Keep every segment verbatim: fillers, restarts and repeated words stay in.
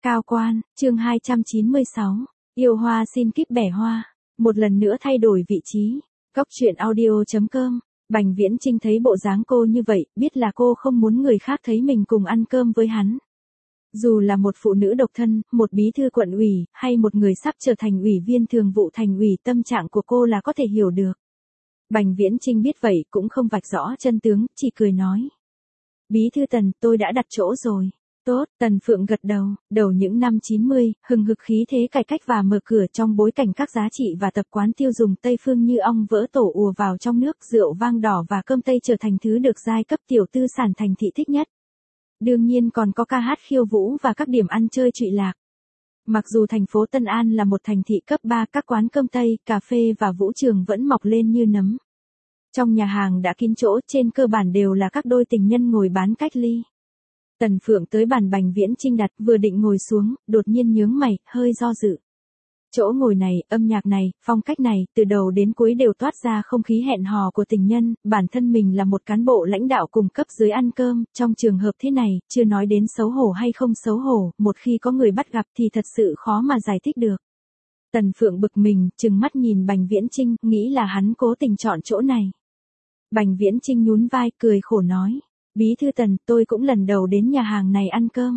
Cao quan, chương hai trăm chín mươi sáu. Yêu hoa xin kíp bẻ hoa. Một lần nữa thay đổi vị trí. Góc truyện audio chấm com. Bành Viễn Chinh thấy bộ dáng cô như vậy, biết là cô không muốn người khác thấy mình cùng ăn cơm với hắn. Dù là một phụ nữ độc thân, một bí thư quận ủy, hay một người sắp trở thành ủy viên thường vụ thành ủy, tâm trạng của cô là có thể hiểu được. Bành Viễn Chinh biết vậy cũng không vạch rõ chân tướng, chỉ cười nói. Bí thư Tần, tôi đã đặt chỗ rồi. Tốt, Tần Phượng gật đầu, đầu những năm chín mươi, hừng hực khí thế cải cách và mở cửa trong bối cảnh các giá trị và tập quán tiêu dùng Tây phương như ong vỡ tổ ùa vào trong nước, rượu vang đỏ và cơm Tây trở thành thứ được giai cấp tiểu tư sản thành thị thích nhất. Đương nhiên còn có ca hát khiêu vũ và các điểm ăn chơi trụy lạc. Mặc dù thành phố Tân An là một thành thị cấp ba, các quán cơm Tây, cà phê và vũ trường vẫn mọc lên như nấm. Trong nhà hàng đã kín chỗ, trên cơ bản đều là các đôi tình nhân ngồi bán cách ly. Tần Phượng tới bàn Bành Viễn Chinh đặt, vừa định ngồi xuống, đột nhiên nhướng mày, hơi do dự. Chỗ ngồi này, âm nhạc này, phong cách này, từ đầu đến cuối đều toát ra không khí hẹn hò của tình nhân, bản thân mình là một cán bộ lãnh đạo cùng cấp dưới ăn cơm, trong trường hợp thế này, chưa nói đến xấu hổ hay không xấu hổ, một khi có người bắt gặp thì thật sự khó mà giải thích được. Tần Phượng bực mình, trừng mắt nhìn Bành Viễn Chinh, nghĩ là hắn cố tình chọn chỗ này. Bành Viễn Chinh nhún vai, cười khổ nói. Bí thư Tần, tôi cũng lần đầu đến nhà hàng này ăn cơm.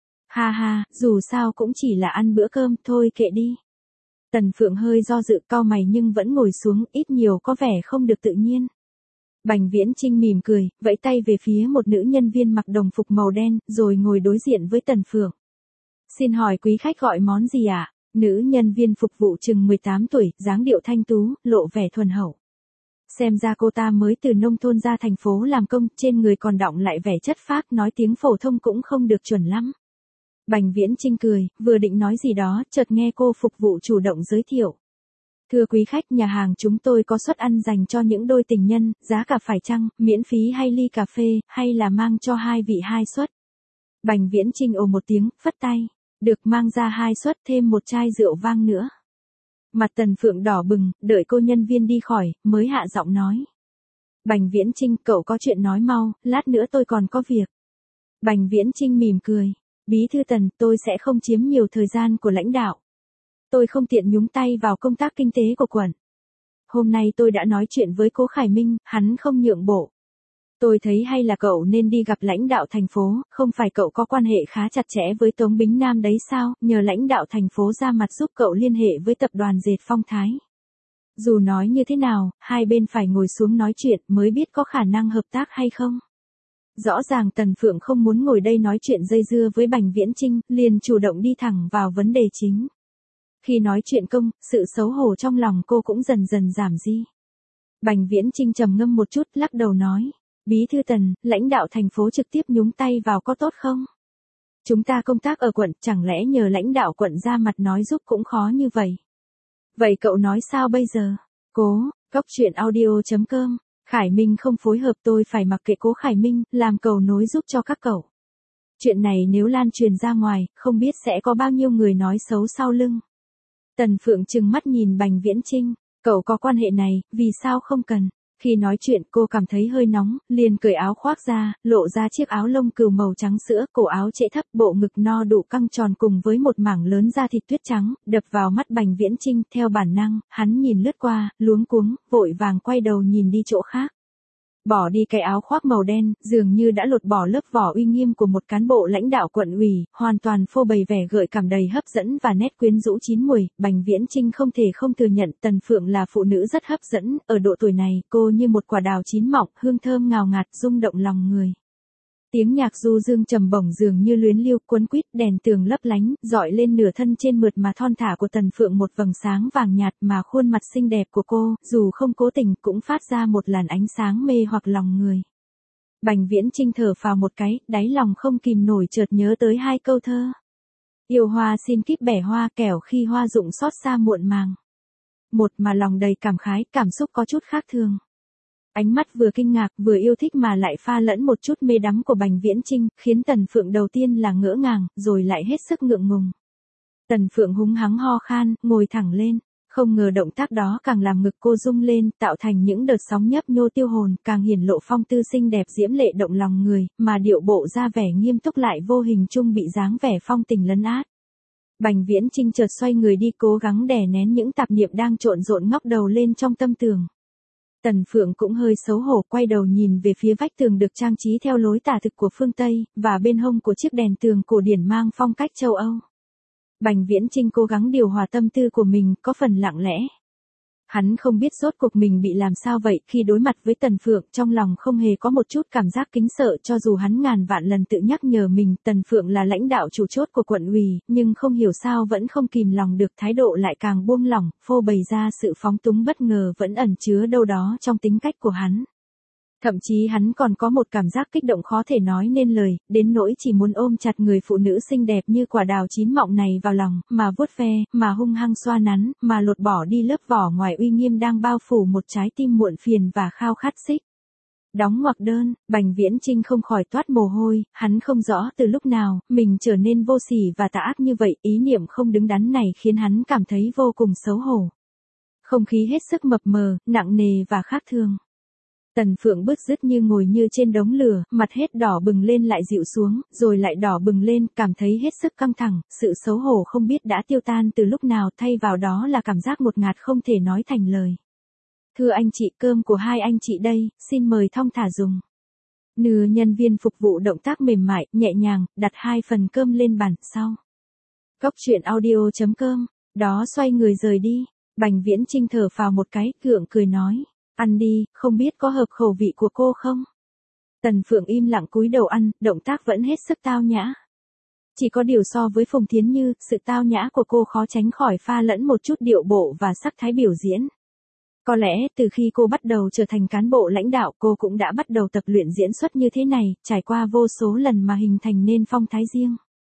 Ha ha, dù sao cũng chỉ là ăn bữa cơm, thôi kệ đi. Tần Phượng hơi do dự, cau mày nhưng vẫn ngồi xuống, ít nhiều có vẻ không được tự nhiên. Bành Viễn Chinh mỉm cười, vẫy tay về phía một nữ nhân viên mặc đồng phục màu đen, rồi ngồi đối diện với Tần Phượng. Xin hỏi quý khách gọi món gì ạ? À? Nữ nhân viên phục vụ chừng mười tám tuổi, dáng điệu thanh tú, lộ vẻ thuần hậu. Xem ra cô ta mới từ nông thôn ra thành phố làm công, trên người còn đọng lại vẻ chất phác, nói tiếng phổ thông cũng không được chuẩn lắm. Bành Viễn Chinh cười, vừa định nói gì đó, chợt nghe cô phục vụ chủ động giới thiệu. Thưa quý khách, nhà hàng chúng tôi có suất ăn dành cho những đôi tình nhân, giá cả phải chăng, miễn phí hay ly cà phê, hay là mang cho hai vị hai suất. Bành Viễn Chinh ồ một tiếng, phất tay. Được, mang ra hai suất, thêm một chai rượu vang nữa. Mặt Tần Phượng đỏ bừng, đợi cô nhân viên đi khỏi, mới hạ giọng nói. Bành Viễn Chinh, cậu có chuyện nói mau, lát nữa tôi còn có việc. Bành Viễn Chinh mỉm cười. Bí thư Tần, tôi sẽ không chiếm nhiều thời gian của lãnh đạo. Tôi không tiện nhúng tay vào công tác kinh tế của quận. Hôm nay tôi đã nói chuyện với Cố Khải Minh, hắn không nhượng bộ. Tôi thấy hay là cậu nên đi gặp lãnh đạo thành phố, không phải cậu có quan hệ khá chặt chẽ với Tống Bính Nam đấy sao, nhờ lãnh đạo thành phố ra mặt giúp cậu liên hệ với tập đoàn dệt Phong Thái. Dù nói như thế nào, hai bên phải ngồi xuống nói chuyện mới biết có khả năng hợp tác hay không. Rõ ràng Tần Phượng không muốn ngồi đây nói chuyện dây dưa với Bành Viễn Chinh, liền chủ động đi thẳng vào vấn đề chính. Khi nói chuyện công, sự xấu hổ trong lòng cô cũng dần dần giảm đi. Bành Viễn Chinh trầm ngâm một chút, lắc đầu nói. Bí thư Tần, lãnh đạo thành phố trực tiếp nhúng tay vào có tốt không? Chúng ta công tác ở quận, chẳng lẽ nhờ lãnh đạo quận ra mặt nói giúp cũng khó như vậy? Vậy cậu nói sao bây giờ? Cố, góc truyện audio chấm com. Khải Minh không phối hợp, tôi phải mặc kệ Cố Khải Minh, làm cầu nối giúp cho các cậu. Chuyện này nếu lan truyền ra ngoài, không biết sẽ có bao nhiêu người nói xấu sau lưng. Tần Phượng trừng mắt nhìn Bành Viễn Chinh, cậu có quan hệ này, vì sao không cần? Khi nói chuyện cô cảm thấy hơi nóng, liền cởi áo khoác ra, lộ ra chiếc áo lông cừu màu trắng sữa, cổ áo trễ thấp, bộ ngực no đủ căng tròn cùng với một mảng lớn da thịt tuyết trắng, đập vào mắt Bành Viễn Chinh, theo bản năng, hắn nhìn lướt qua, luống cuống, vội vàng quay đầu nhìn đi chỗ khác. Bỏ đi cái áo khoác màu đen, dường như đã lột bỏ lớp vỏ uy nghiêm của một cán bộ lãnh đạo quận ủy, hoàn toàn phô bày vẻ gợi cảm đầy hấp dẫn và nét quyến rũ chín muồi. Bành Viễn Chinh không thể không thừa nhận Tần Phượng là phụ nữ rất hấp dẫn, ở độ tuổi này, cô như một quả đào chín mọng, hương thơm ngào ngạt, rung động lòng người. Tiếng nhạc du dương trầm bổng dường như luyến liêu, cuốn quýt, đèn tường lấp lánh, dọi lên nửa thân trên mượt mà thon thả của Tần Phượng một vầng sáng vàng nhạt, mà khuôn mặt xinh đẹp của cô, dù không cố tình, cũng phát ra một làn ánh sáng mê hoặc lòng người. Bành Viễn Chinh thở phào một cái, đáy lòng không kìm nổi chợt nhớ tới hai câu thơ. Yêu hoa xin kíp bẻ hoa, kẻo khi hoa rụng xót xa muộn màng. Một mà lòng đầy cảm khái, cảm xúc có chút khác thường. Ánh mắt vừa kinh ngạc vừa yêu thích mà lại pha lẫn một chút mê đắm của Bành Viễn Chinh, khiến Tần Phượng đầu tiên là ngỡ ngàng, rồi lại hết sức ngượng ngùng. Tần Phượng húng hắng ho khan, ngồi thẳng lên. Không ngờ động tác đó càng làm ngực cô rung lên, tạo thành những đợt sóng nhấp nhô tiêu hồn, càng hiển lộ phong tư xinh đẹp diễm lệ động lòng người, mà điệu bộ ra vẻ nghiêm túc lại vô hình chung bị dáng vẻ phong tình lấn át. Bành Viễn Chinh chợt xoay người đi, cố gắng đè nén những tạp niệm đang trộn rộn ngóc đầu lên trong tâm tường. Tần Phượng cũng hơi xấu hổ, quay đầu nhìn về phía vách tường được trang trí theo lối tả thực của phương Tây, và bên hông của chiếc đèn tường cổ điển mang phong cách châu Âu. Bành Viễn Chinh cố gắng điều hòa tâm tư của mình, có phần lặng lẽ. Hắn không biết rốt cuộc mình bị làm sao vậy, khi đối mặt với Tần Phượng, trong lòng không hề có một chút cảm giác kính sợ, cho dù hắn ngàn vạn lần tự nhắc nhở mình, Tần Phượng là lãnh đạo chủ chốt của quận ủy, nhưng không hiểu sao vẫn không kìm lòng được, thái độ lại càng buông lỏng, phô bày ra sự phóng túng bất ngờ vẫn ẩn chứa đâu đó trong tính cách của hắn. Thậm chí hắn còn có một cảm giác kích động khó thể nói nên lời, đến nỗi chỉ muốn ôm chặt người phụ nữ xinh đẹp như quả đào chín mọng này vào lòng, mà vuốt ve, mà hung hăng xoa nắn, mà lột bỏ đi lớp vỏ ngoài uy nghiêm đang bao phủ một trái tim muộn phiền và khao khát xích. Đóng ngoặc đơn, Bành Viễn Chinh không khỏi toát mồ hôi, hắn không rõ từ lúc nào, mình trở nên vô sỉ và tà ác như vậy, ý niệm không đứng đắn này khiến hắn cảm thấy vô cùng xấu hổ. Không khí hết sức mập mờ, nặng nề và khác thường. Tần Phượng bứt rứt như ngồi như trên đống lửa, mặt hết đỏ bừng lên lại dịu xuống, rồi lại đỏ bừng lên, cảm thấy hết sức căng thẳng, sự xấu hổ không biết đã tiêu tan từ lúc nào, thay vào đó là cảm giác ngột ngạt không thể nói thành lời. Thưa anh chị, cơm của hai anh chị đây, xin mời thong thả dùng. Nửa nhân viên phục vụ động tác mềm mại, nhẹ nhàng, đặt hai phần cơm lên bàn, sau. Góc truyện audio chấm com, đó xoay người rời đi, Bành Viễn Chinh thở phào một cái, gượng cười nói. Ăn đi, không biết có hợp khẩu vị của cô không? Tần Phượng im lặng cúi đầu ăn, động tác vẫn hết sức tao nhã. Chỉ có điều so với Phùng Thiến Như, sự tao nhã của cô khó tránh khỏi pha lẫn một chút điệu bộ và sắc thái biểu diễn. Có lẽ, từ khi cô bắt đầu trở thành cán bộ lãnh đạo, cô cũng đã bắt đầu tập luyện diễn xuất như thế này, trải qua vô số lần mà hình thành nên phong thái riêng.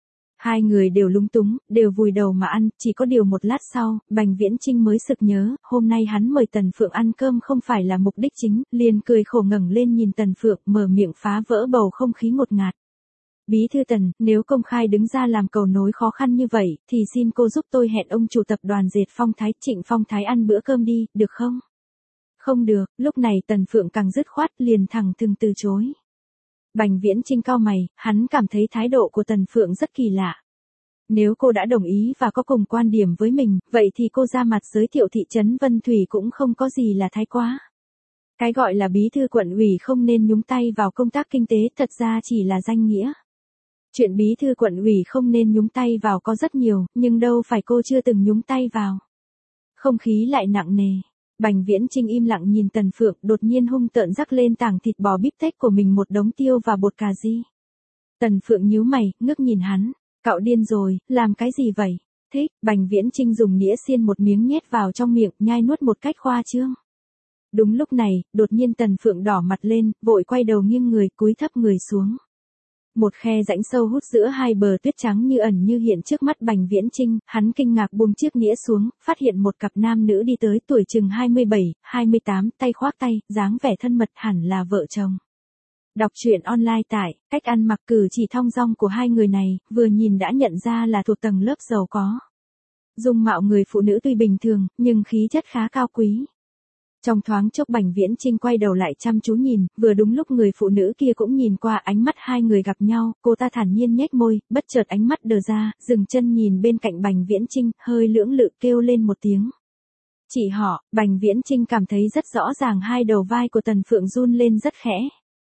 Hai người đều lúng túng, đều vùi đầu mà ăn, chỉ có điều một lát sau, Bành Viễn Chinh mới sực nhớ, hôm nay hắn mời Tần Phượng ăn cơm không phải là mục đích chính, liền cười khổ ngẩng lên nhìn Tần Phượng, mở miệng phá vỡ bầu không khí ngột ngạt. Bí thư Tần, nếu công khai đứng ra làm cầu nối khó khăn như vậy, thì xin cô giúp tôi hẹn ông chủ tập đoàn dệt Phong Thái, Trịnh Phong Thái ăn bữa cơm đi, được không? Không được, lúc này Tần Phượng càng dứt khoát, liền thẳng thừng từ chối. Bành Viễn Chinh cau mày, hắn cảm thấy thái độ của Tần Phượng rất kỳ lạ. Nếu cô đã đồng ý và có cùng quan điểm với mình, vậy thì cô ra mặt giới thiệu thị trấn Vân Thủy cũng không có gì là thái quá. Cái gọi là bí thư quận ủy không nên nhúng tay vào công tác kinh tế, thật ra chỉ là danh nghĩa. Chuyện bí thư quận ủy không nên nhúng tay vào có rất nhiều, nhưng đâu phải cô chưa từng nhúng tay vào. Không khí lại nặng nề. Bành Viễn Chinh im lặng nhìn Tần Phượng, đột nhiên hung tợn rắc lên tảng thịt bò bíp tết của mình một đống tiêu và bột cà ri. Tần Phượng nhíu mày, ngước nhìn hắn. Cậu điên rồi, làm cái gì vậy? Thích, Bành Viễn Chinh dùng nĩa xiên một miếng nhét vào trong miệng, nhai nuốt một cách khoa trương. Đúng lúc này, đột nhiên Tần Phượng đỏ mặt lên, vội quay đầu nghiêng người, cúi thấp người xuống. Một khe rãnh sâu hút giữa hai bờ tuyết trắng như ẩn như hiện trước mắt Bành Viễn Chinh, hắn kinh ngạc buông chiếc nĩa xuống, phát hiện một cặp nam nữ đi tới tuổi chừng hai mươi bảy, hai mươi tám, tay khoác tay, dáng vẻ thân mật hẳn là vợ chồng. Đọc truyện online tại, cách ăn mặc cử chỉ thong dong của hai người này, vừa nhìn đã nhận ra là thuộc tầng lớp giàu có. Dung mạo người phụ nữ tuy bình thường, nhưng khí chất khá cao quý. Trong thoáng chốc Bành Viễn Chinh quay đầu lại chăm chú nhìn, vừa đúng lúc người phụ nữ kia cũng nhìn qua, ánh mắt hai người gặp nhau, cô ta thản nhiên nhếch môi, bất chợt ánh mắt đờ ra, dừng chân nhìn bên cạnh Bành Viễn Chinh, hơi lưỡng lự kêu lên một tiếng. Chị họ, Bành Viễn Chinh cảm thấy rất rõ ràng hai đầu vai của Tần Phượng run lên rất khẽ.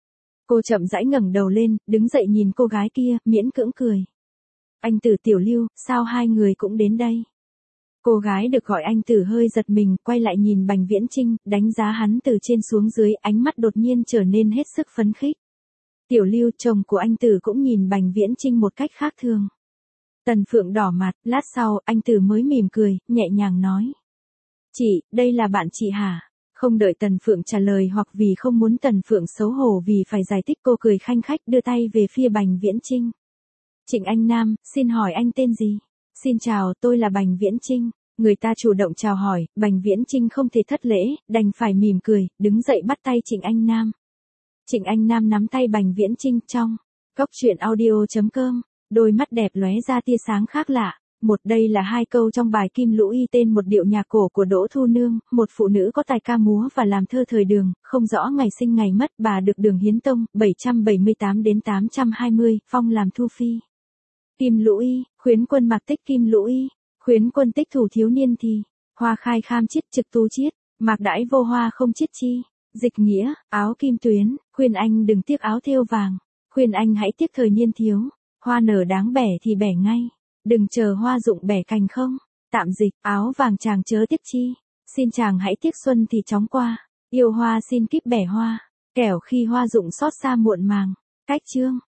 Cô chậm rãi ngẩng đầu lên, đứng dậy nhìn cô gái kia, miễn cưỡng cười. Anh Tử Tiểu Lưu, sao hai người cũng đến đây? Cô gái được gọi anh Tử hơi giật mình, quay lại nhìn Bành Viễn Chinh, đánh giá hắn từ trên xuống dưới, ánh mắt đột nhiên trở nên hết sức phấn khích. Tiểu Lưu, chồng của anh Tử cũng nhìn Bành Viễn Chinh một cách khác thường. Tần Phượng đỏ mặt, lát sau, anh Tử mới mỉm cười, nhẹ nhàng nói. Chị, đây là bạn chị hả? Không đợi Tần Phượng trả lời hoặc vì không muốn Tần Phượng xấu hổ vì phải giải thích, cô cười khanh khách đưa tay về phía Bành Viễn Chinh. Trịnh Anh Nam, xin hỏi anh tên gì? Xin chào, tôi là Bành Viễn Chinh. Người ta chủ động chào hỏi, Bành Viễn Chinh không thể thất lễ, đành phải mỉm cười, đứng dậy bắt tay Trịnh Anh Nam. Trịnh Anh Nam nắm tay Bành Viễn Chinh trong. Góc truyện audio chấm com, đôi mắt đẹp lóe ra tia sáng khác lạ. Một đây là hai câu trong bài Kim Lũ Y tên một điệu nhạc cổ của Đỗ Thu Nương, một phụ nữ có tài ca múa và làm thơ thời Đường, không rõ ngày sinh ngày mất, bà được Đường hiến tông, bảy trăm bảy mươi tám đến tám trăm hai mươi, phong làm Thu Phi. Kim Lũ Y, khuyến quân mặc tích Kim Lũ Y, khuyến quân tích thủ thiếu niên thì, hoa khai kham chiết trực tú chiết, mạc đãi vô hoa không chiết chi, dịch nghĩa, áo kim tuyến, khuyên anh đừng tiếc áo thêu vàng, khuyên anh hãy tiếc thời niên thiếu, hoa nở đáng bẻ thì bẻ ngay, đừng chờ hoa rụng bẻ cành không, tạm dịch, áo vàng chàng chớ tiếc chi, xin chàng hãy tiếc xuân thì chóng qua, yêu hoa xin kíp bẻ hoa, kẻo khi hoa rụng xót xa muộn màng, cách chương.